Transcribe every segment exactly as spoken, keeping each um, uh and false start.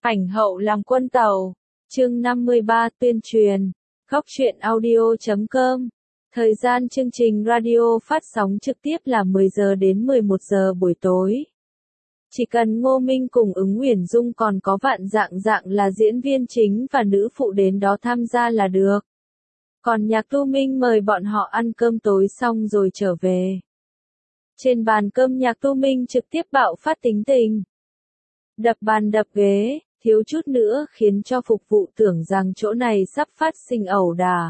Ảnh hậu làm quân tàu. Chương năm mươi ba tuyên truyền. Góc truyện audio chấm com. Thời gian chương trình radio phát sóng trực tiếp là mười giờ đến mười một giờ buổi tối. Chỉ cần Ngô Minh cùng Ứng Uyển Dung còn có Vạn Dạng Dạng là diễn viên chính và nữ phụ đến đó tham gia là được. Còn Nhạc Tu Minh mời bọn họ ăn cơm tối xong rồi trở về. Trên bàn cơm Nhạc Tu Minh trực tiếp bạo phát tính tình. Đập bàn đập ghế, thiếu chút nữa khiến cho phục vụ tưởng rằng chỗ này sắp phát sinh ẩu đả.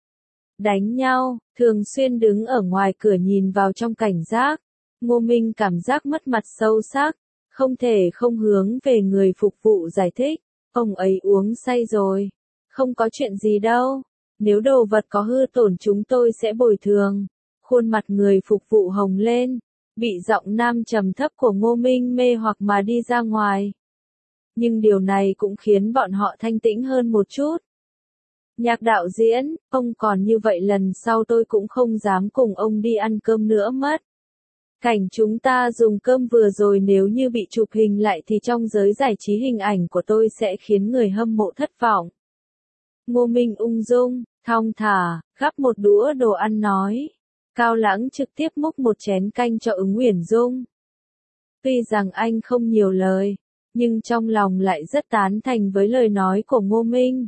Đánh nhau, thường xuyên đứng ở ngoài cửa nhìn vào trong cảnh giác. Ngô Minh cảm giác mất mặt sâu sắc, không thể không hướng về người phục vụ giải thích. Ông ấy uống say rồi. Không có chuyện gì đâu. Nếu đồ vật có hư tổn chúng tôi sẽ bồi thường. Khuôn mặt người phục vụ hồng lên. Bị giọng nam trầm thấp của Ngô Minh mê hoặc mà đi ra ngoài. Nhưng điều này cũng khiến bọn họ thanh tĩnh hơn một chút. Nhạc đạo diễn, ông còn như vậy lần sau tôi cũng không dám cùng ông đi ăn cơm nữa mất. Cảnh chúng ta dùng cơm vừa rồi nếu như bị chụp hình lại thì trong giới giải trí hình ảnh của tôi sẽ khiến người hâm mộ thất vọng. Ngô Minh ung dung, thong thả, gắp một đũa đồ ăn nói. Cao Lãng trực tiếp múc một chén canh cho Ứng Uyển Dung. Tuy rằng anh không nhiều lời, nhưng trong lòng lại rất tán thành với lời nói của Ngô Minh.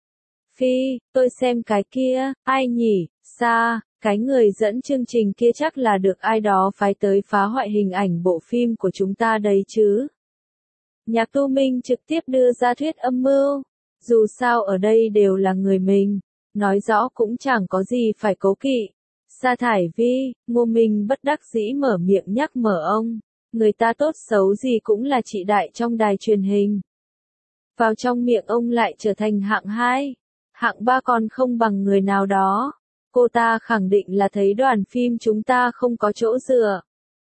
Phi, tôi xem cái kia, ai nhỉ, xa, cái người dẫn chương trình kia chắc là được ai đó phái tới phá hoại hình ảnh bộ phim của chúng ta đấy chứ. Nhạc Tu Minh trực tiếp đưa ra thuyết âm mưu. Dù sao ở đây đều là người mình, nói rõ cũng chẳng có gì phải cố kỵ. Sa thải Vi, Ngô Minh bất đắc dĩ mở miệng nhắc mở ông. Người ta tốt xấu gì cũng là chị đại trong đài truyền hình. Vào trong miệng ông lại trở thành hạng hai. Hạng ba còn không bằng người nào đó. Cô ta khẳng định là thấy đoàn phim chúng ta không có chỗ dựa.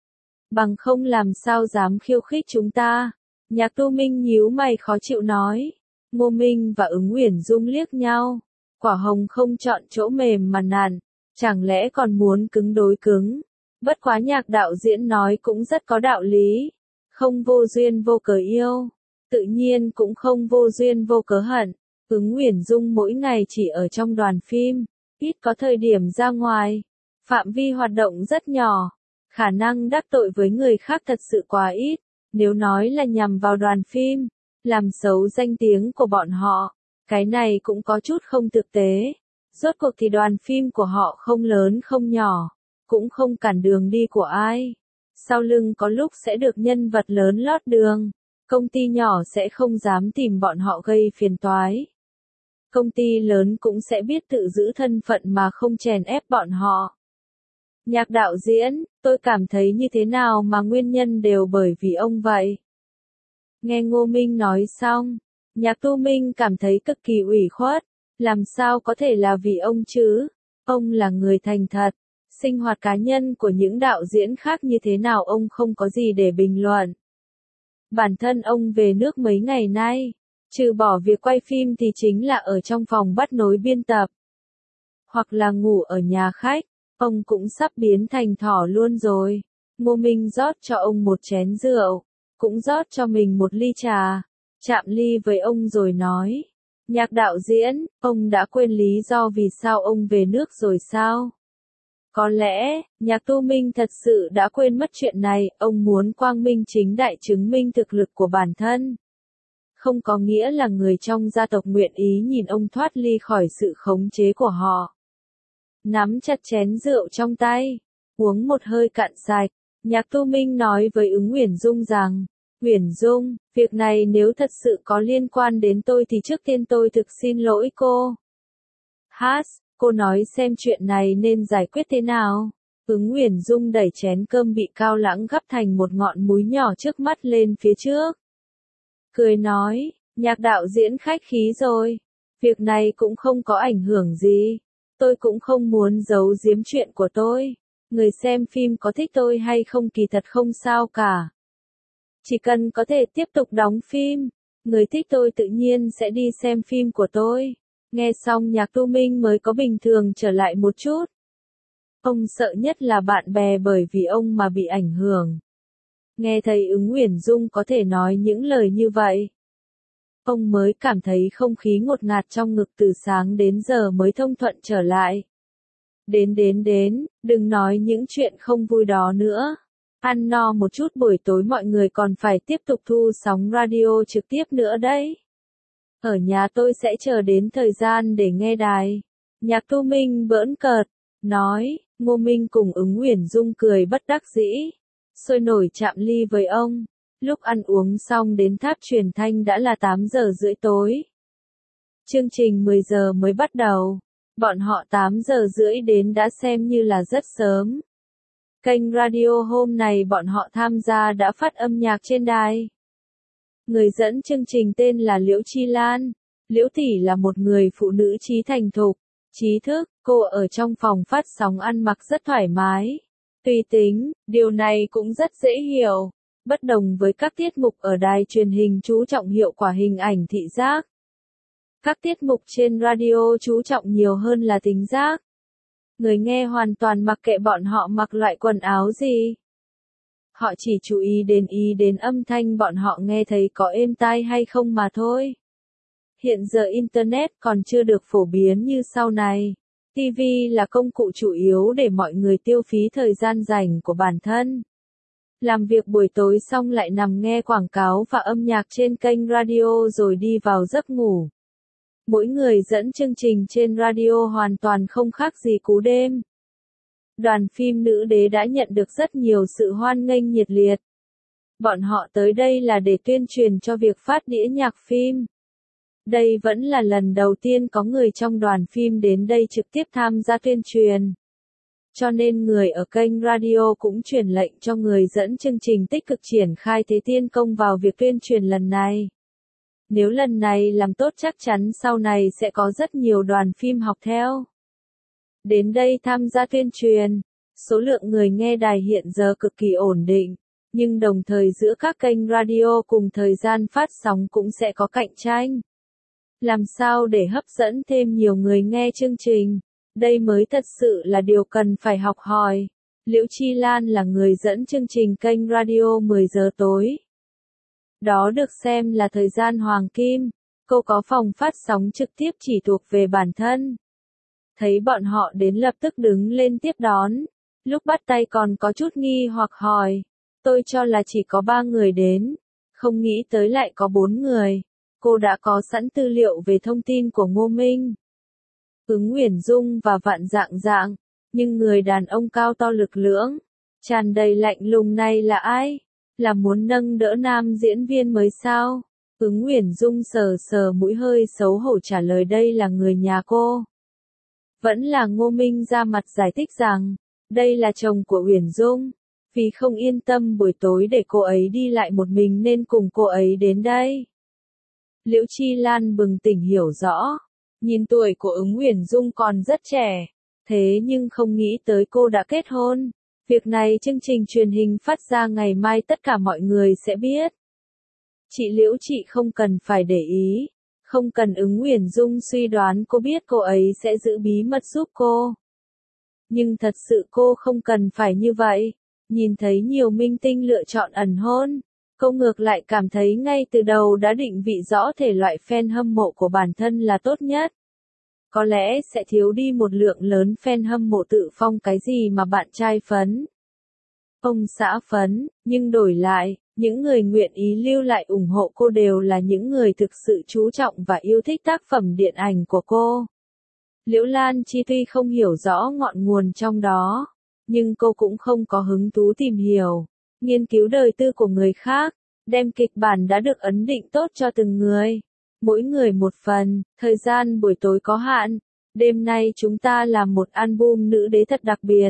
Bằng không làm sao dám khiêu khích chúng ta. Nhạc Tu Minh nhíu mày khó chịu nói. Ngô Minh và Ứng Uyển Dung liếc nhau. Quả hồng không chọn chỗ mềm mà nản. Chẳng lẽ còn muốn cứng đối cứng. Bất quá Nhạc đạo diễn nói cũng rất có đạo lý. Không vô duyên vô cớ yêu. Tự nhiên cũng không vô duyên vô cớ hận. Ứng Uyển Dung mỗi ngày chỉ ở trong đoàn phim. Ít có thời điểm ra ngoài. Phạm vi hoạt động rất nhỏ. Khả năng đắc tội với người khác thật sự quá ít. Nếu nói là nhằm vào đoàn phim. Làm xấu danh tiếng của bọn họ. Cái này cũng có chút không thực tế. Rốt cuộc thì đoàn phim của họ không lớn không nhỏ. Cũng không cản đường đi của ai. Sau lưng có lúc sẽ được nhân vật lớn lót đường. Công ty nhỏ sẽ không dám tìm bọn họ gây phiền toái. Công ty lớn cũng sẽ biết tự giữ thân phận mà không chèn ép bọn họ. Nhạc đạo diễn, tôi cảm thấy như thế nào mà nguyên nhân đều bởi vì ông vậy. Nghe Ngô Minh nói xong, Nhạc Tu Minh cảm thấy cực kỳ ủy khuất. Làm sao có thể là vì ông chứ? Ông là người thành thật. Sinh hoạt cá nhân của những đạo diễn khác như thế nào ông không có gì để bình luận. Bản thân ông về nước mấy ngày nay, trừ bỏ việc quay phim thì chính là ở trong phòng bắt nối biên tập. Hoặc là ngủ ở nhà khách, ông cũng sắp biến thành thỏ luôn rồi. Ngô Minh rót cho ông một chén rượu, cũng rót cho mình một ly trà, chạm ly với ông rồi nói. Nhạc đạo diễn, ông đã quên lý do vì sao ông về nước rồi sao? Có lẽ, Nhạc Tu Minh thật sự đã quên mất chuyện này, ông muốn quang minh chính đại chứng minh thực lực của bản thân. Không có nghĩa là người trong gia tộc nguyện ý nhìn ông thoát ly khỏi sự khống chế của họ. Nắm chặt chén rượu trong tay, uống một hơi cạn sạch, Nhạc Tu Minh nói với Ứng Uyển Dung rằng, Uyển Dung, việc này nếu thật sự có liên quan đến tôi thì trước tiên tôi thực xin lỗi cô. Hát, cô nói xem chuyện này nên giải quyết thế nào. Ứng Uyển Dung đẩy chén cơm bị Cao Lãng gắp thành một ngọn múi nhỏ trước mắt lên phía trước. Cười nói, Nhạc đạo diễn khách khí rồi. Việc này cũng không có ảnh hưởng gì. Tôi cũng không muốn giấu giếm chuyện của tôi. Người xem phim có thích tôi hay không kỳ thật không sao cả. Chỉ cần có thể tiếp tục đóng phim, người thích tôi tự nhiên sẽ đi xem phim của tôi. Nghe xong Nhạc Tu Minh mới có bình thường trở lại một chút. Ông sợ nhất là bạn bè bởi vì ông mà bị ảnh hưởng. Nghe thấy Ứng Uyển Dung có thể nói những lời như vậy. Ông mới cảm thấy không khí ngột ngạt trong ngực từ sáng đến giờ mới thông thuận trở lại. Đến đến đến, đừng nói những chuyện không vui đó nữa. Ăn no một chút buổi tối mọi người còn phải tiếp tục thu sóng radio trực tiếp nữa đấy. Ở nhà tôi sẽ chờ đến thời gian để nghe đài. Nhạc Thu Minh bỡn cợt, nói, Ngô Minh cùng Ứng Uyển Dung cười bất đắc dĩ. Sôi nổi chạm ly với ông. Lúc ăn uống xong đến tháp truyền thanh đã là tám giờ rưỡi tối. Chương trình mười giờ mới bắt đầu. Bọn họ tám giờ rưỡi đến đã xem như là rất sớm. Kênh radio hôm này bọn họ tham gia đã phát âm nhạc trên đài. Người dẫn chương trình tên là Liễu Chi Lan. Liễu tỷ là một người phụ nữ trí thành thục, trí thức, cô ở trong phòng phát sóng ăn mặc rất thoải mái, tùy tính, điều này cũng rất dễ hiểu. Bất đồng với các tiết mục ở đài truyền hình chú trọng hiệu quả hình ảnh thị giác. Các tiết mục trên radio chú trọng nhiều hơn là tính giác. Người nghe hoàn toàn mặc kệ bọn họ mặc loại quần áo gì. Họ chỉ chú ý đến ý đến âm thanh bọn họ nghe thấy có êm tai hay không mà thôi. Hiện giờ Internet còn chưa được phổ biến như sau này. ti vi là công cụ chủ yếu để mọi người tiêu phí thời gian rảnh của bản thân. Làm việc buổi tối xong lại nằm nghe quảng cáo và âm nhạc trên kênh radio rồi đi vào giấc ngủ. Mỗi người dẫn chương trình trên radio hoàn toàn không khác gì cú đêm. Đoàn phim Nữ Đế đã nhận được rất nhiều sự hoan nghênh nhiệt liệt. Bọn họ tới đây là để tuyên truyền cho việc phát đĩa nhạc phim. Đây vẫn là lần đầu tiên có người trong đoàn phim đến đây trực tiếp tham gia tuyên truyền. Cho nên người ở kênh radio cũng truyền lệnh cho người dẫn chương trình tích cực triển khai thế tiên công vào việc tuyên truyền lần này. Nếu lần này làm tốt chắc chắn sau này sẽ có rất nhiều đoàn phim học theo. Đến đây tham gia tuyên truyền, số lượng người nghe đài hiện giờ cực kỳ ổn định, nhưng đồng thời giữa các kênh radio cùng thời gian phát sóng cũng sẽ có cạnh tranh. Làm sao để hấp dẫn thêm nhiều người nghe chương trình? Đây mới thật sự là điều cần phải học hỏi. Liễu Chi Lan là người dẫn chương trình kênh radio mười giờ tối. Đó được xem là thời gian hoàng kim. Cô có phòng phát sóng trực tiếp chỉ thuộc về bản thân. Thấy bọn họ đến lập tức đứng lên tiếp đón. Lúc bắt tay còn có chút nghi hoặc hỏi. Tôi cho là chỉ có ba người đến. Không nghĩ tới lại có bốn người. Cô đã có sẵn tư liệu về thông tin của Ngô Minh, Ứng Uyển Dung và Vạn Dạng Dạng. Nhưng người đàn ông cao to lực lưỡng, tràn đầy lạnh lùng này là ai? Là muốn nâng đỡ nam diễn viên mới sao? Ứng Uyển Dung sờ sờ mũi hơi xấu hổ trả lời đây là người nhà cô. Vẫn là Ngô Minh ra mặt giải thích rằng, đây là chồng của Uyển Dung. Vì không yên tâm buổi tối để cô ấy đi lại một mình nên cùng cô ấy đến đây. Liễu Chi Lan bừng tỉnh hiểu rõ. Nhìn tuổi của Ứng Uyển Dung còn rất trẻ. Thế nhưng không nghĩ tới cô đã kết hôn. Việc này chương trình truyền hình phát ra ngày mai tất cả mọi người sẽ biết. Chị Liễu chị không cần phải để ý. Không cần Ứng Uyển Dung suy đoán cô biết cô ấy sẽ giữ bí mật giúp cô. Nhưng thật sự cô không cần phải như vậy. Nhìn thấy nhiều minh tinh lựa chọn ẩn hôn. Cô ngược lại cảm thấy ngay từ đầu đã định vị rõ thể loại fan hâm mộ của bản thân là tốt nhất. Có lẽ sẽ thiếu đi một lượng lớn fan hâm mộ tự phong cái gì mà bạn trai phấn. Ông xã phấn, nhưng đổi lại, những người nguyện ý lưu lại ủng hộ cô đều là những người thực sự chú trọng và yêu thích tác phẩm điện ảnh của cô. Liễu Lan Chi tuy không hiểu rõ ngọn nguồn trong đó, nhưng cô cũng không có hứng thú tìm hiểu, nghiên cứu đời tư của người khác, đem kịch bản đã được ấn định tốt cho từng người. Mỗi người một phần, thời gian buổi tối có hạn, đêm nay chúng ta làm một album nữ đế thật đặc biệt.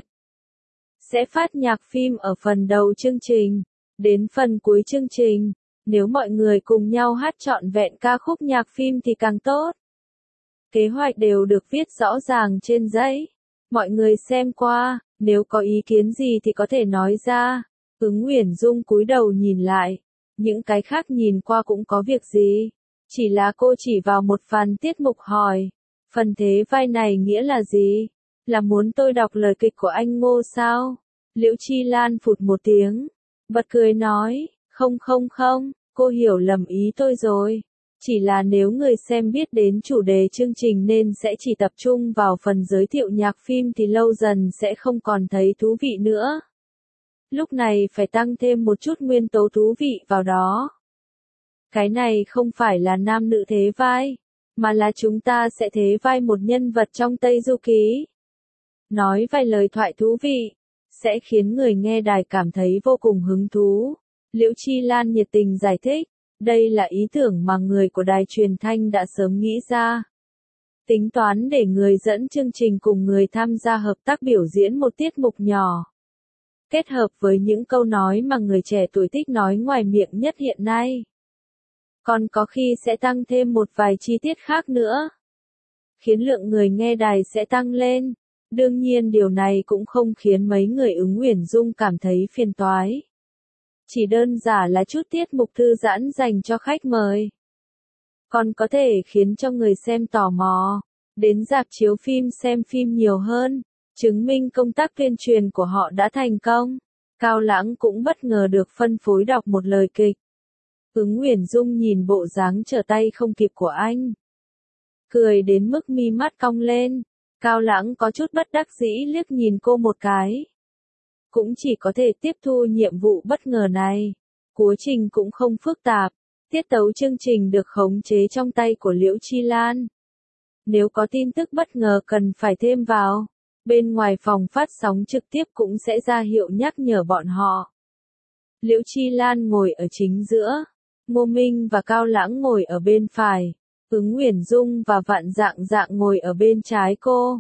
Sẽ phát nhạc phim ở phần đầu chương trình, đến phần cuối chương trình, nếu mọi người cùng nhau hát trọn vẹn ca khúc nhạc phim thì càng tốt. Kế hoạch đều được viết rõ ràng trên giấy. Mọi người xem qua, nếu có ý kiến gì thì có thể nói ra. Ứng Uyển Dung cúi đầu nhìn lại, những cái khác nhìn qua cũng có việc gì. Chỉ là cô chỉ vào một phần tiết mục hỏi, phần thế vai này nghĩa là gì? Là muốn tôi đọc lời kịch của anh Ngô sao? Liễu Chi Lan phụt một tiếng, bật cười nói, không không không, cô hiểu lầm ý tôi rồi. Chỉ là nếu người xem biết đến chủ đề chương trình nên sẽ chỉ tập trung vào phần giới thiệu nhạc phim thì lâu dần sẽ không còn thấy thú vị nữa. Lúc này phải tăng thêm một chút nguyên tố thú vị vào đó. Cái này không phải là nam nữ thế vai, mà là chúng ta sẽ thế vai một nhân vật trong Tây Du Ký. Nói vài lời thoại thú vị, sẽ khiến người nghe đài cảm thấy vô cùng hứng thú. Liễu Chi Lan nhiệt tình giải thích, đây là ý tưởng mà người của đài truyền thanh đã sớm nghĩ ra. Tính toán để người dẫn chương trình cùng người tham gia hợp tác biểu diễn một tiết mục nhỏ. Kết hợp với những câu nói mà người trẻ tuổi thích nói ngoài miệng nhất hiện nay. Còn có khi sẽ tăng thêm một vài chi tiết khác nữa. Khiến lượng người nghe đài sẽ tăng lên. Đương nhiên điều này cũng không khiến mấy người ứng Uyển Dung cảm thấy phiền toái. Chỉ đơn giản là chút tiết mục thư giãn dành cho khách mời. Còn có thể khiến cho người xem tò mò, đến rạp chiếu phim xem phim nhiều hơn, chứng minh công tác tuyên truyền của họ đã thành công. Cao Lãng cũng bất ngờ được phân phối đọc một lời kịch. Ứng Uyển Dung nhìn bộ dáng trở tay không kịp của anh. Cười đến mức mi mắt cong lên, Cao Lãng có chút bất đắc dĩ liếc nhìn cô một cái. Cũng chỉ có thể tiếp thu nhiệm vụ bất ngờ này. Quá trình cũng không phức tạp, tiết tấu chương trình được khống chế trong tay của Liễu Chi Lan. Nếu có tin tức bất ngờ cần phải thêm vào, bên ngoài phòng phát sóng trực tiếp cũng sẽ ra hiệu nhắc nhở bọn họ. Liễu Chi Lan ngồi ở chính giữa, Ngô Minh và Cao Lãng ngồi ở bên phải, Ứng Uyển Dung và Vạn Dạng Dạng ngồi ở bên trái cô.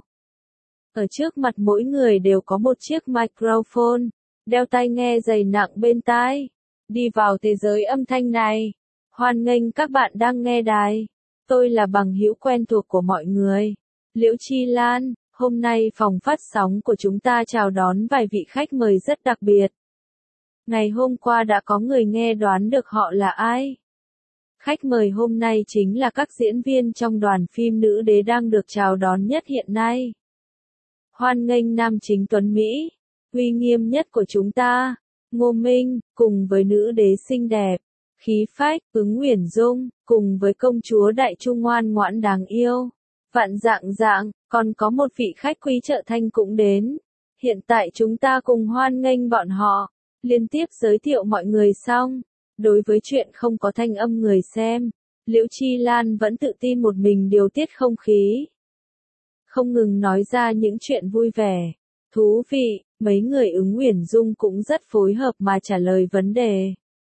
Ở trước mặt mỗi người đều có một chiếc microphone, đeo tai nghe dày nặng bên tai. Đi vào thế giới âm thanh này. Hoan nghênh các bạn đang nghe đài. Tôi là bằng hữu quen thuộc của mọi người. Liễu Chi Lan, hôm nay phòng phát sóng của chúng ta chào đón vài vị khách mời rất đặc biệt. Ngày hôm qua đã có người nghe đoán được họ là ai. Khách mời hôm nay chính là các diễn viên trong đoàn phim nữ đế đang được chào đón nhất hiện nay. Hoan nghênh nam chính tuấn Mỹ, uy nghiêm nhất của chúng ta, Ngô Minh, cùng với nữ đế xinh đẹp, khí phách, Ứng Uyển Dung, cùng với công chúa Đại Trung ngoan ngoãn đáng yêu, Vạn Dạng Dạng, còn có một vị khách quý trợ thanh cũng đến. Hiện tại chúng ta cùng hoan nghênh bọn họ, liên tiếp giới thiệu mọi người xong. Đối với chuyện không có thanh âm người xem, Liễu Chi Lan vẫn tự tin một mình điều tiết không khí. Không ngừng nói ra những chuyện vui vẻ, thú vị, mấy người Ứng Uyển Dung cũng rất phối hợp mà trả lời vấn đề.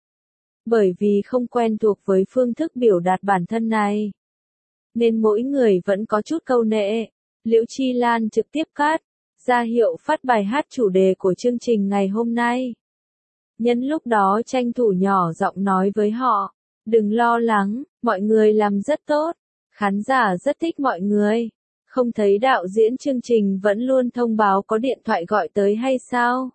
Bởi vì không quen thuộc với phương thức biểu đạt bản thân này, nên mỗi người vẫn có chút câu nệ. Liễu Chi Lan trực tiếp cắt, ra hiệu phát bài hát chủ đề của chương trình ngày hôm nay. Nhân lúc đó tranh thủ nhỏ giọng nói với họ, đừng lo lắng, mọi người làm rất tốt, khán giả rất thích mọi người. Không thấy đạo diễn chương trình vẫn luôn thông báo có điện thoại gọi tới hay sao?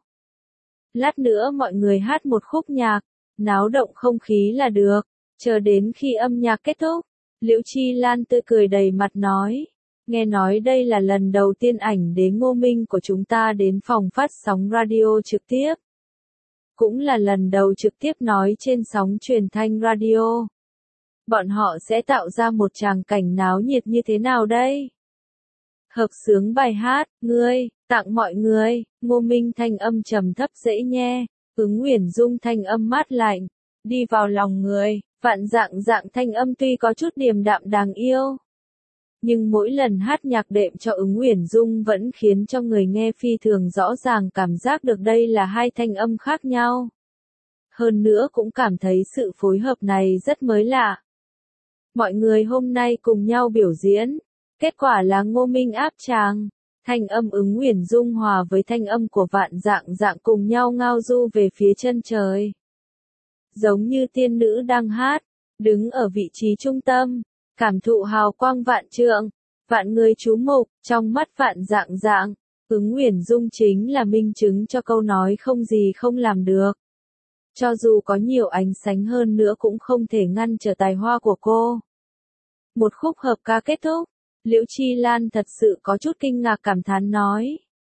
Lát nữa mọi người hát một khúc nhạc, náo động không khí là được, chờ đến khi âm nhạc kết thúc. Liễu Chi Lan tươi cười đầy mặt nói, nghe nói đây là lần đầu tiên ảnh đế Ngô Minh của chúng ta đến phòng phát sóng radio trực tiếp. Cũng là lần đầu trực tiếp nói trên sóng truyền thanh radio. Bọn họ sẽ tạo ra một tràng cảnh náo nhiệt như thế nào đây? Hợp xướng bài hát, ngươi, tặng mọi người, Ngô Minh thanh âm trầm thấp dễ nghe, Ứng Uyển Dung thanh âm mát lạnh, đi vào lòng người, Vạn Dạng Dạng thanh âm tuy có chút điềm đạm đáng yêu. Nhưng mỗi lần hát nhạc đệm cho Ứng Uyển Dung vẫn khiến cho người nghe phi thường rõ ràng cảm giác được đây là hai thanh âm khác nhau. Hơn nữa cũng cảm thấy sự phối hợp này rất mới lạ. Mọi người hôm nay cùng nhau biểu diễn. Kết quả là Ngô Minh áp tràng, thanh âm Ứng Uyển Dung hòa với thanh âm của Vạn Dạng Dạng cùng nhau ngao du về phía chân trời. Giống như tiên nữ đang hát, đứng ở vị trí trung tâm, cảm thụ hào quang vạn trượng, vạn người chú mục, trong mắt Vạn Dạng Dạng, Ứng Uyển Dung chính là minh chứng cho câu nói không gì không làm được. Cho dù có nhiều ánh sáng hơn nữa cũng không thể ngăn trở tài hoa của cô. Một khúc hợp ca kết thúc. Liễu Chi Lan thật sự có chút kinh ngạc cảm thán nói.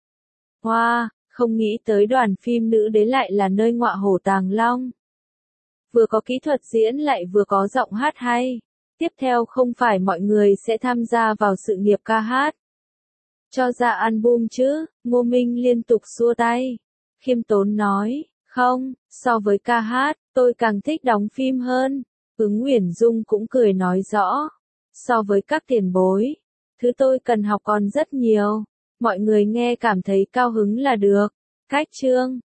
Wow, không nghĩ tới đoàn phim nữ đế lại là nơi ngọa hổ tàng long. Vừa có kỹ thuật diễn lại vừa có giọng hát hay. tiếp theo không phải mọi người sẽ tham gia vào sự nghiệp ca hát. Cho ra album chứ, Ngô Minh liên tục xua tay. Khiêm tốn nói, không, so với ca hát, tôi càng thích đóng phim hơn. Ứng Uyển Dung cũng cười nói rõ. So với các tiền bối, thứ tôi cần học còn rất nhiều. Mọi người nghe cảm thấy cao hứng là được. Cách chương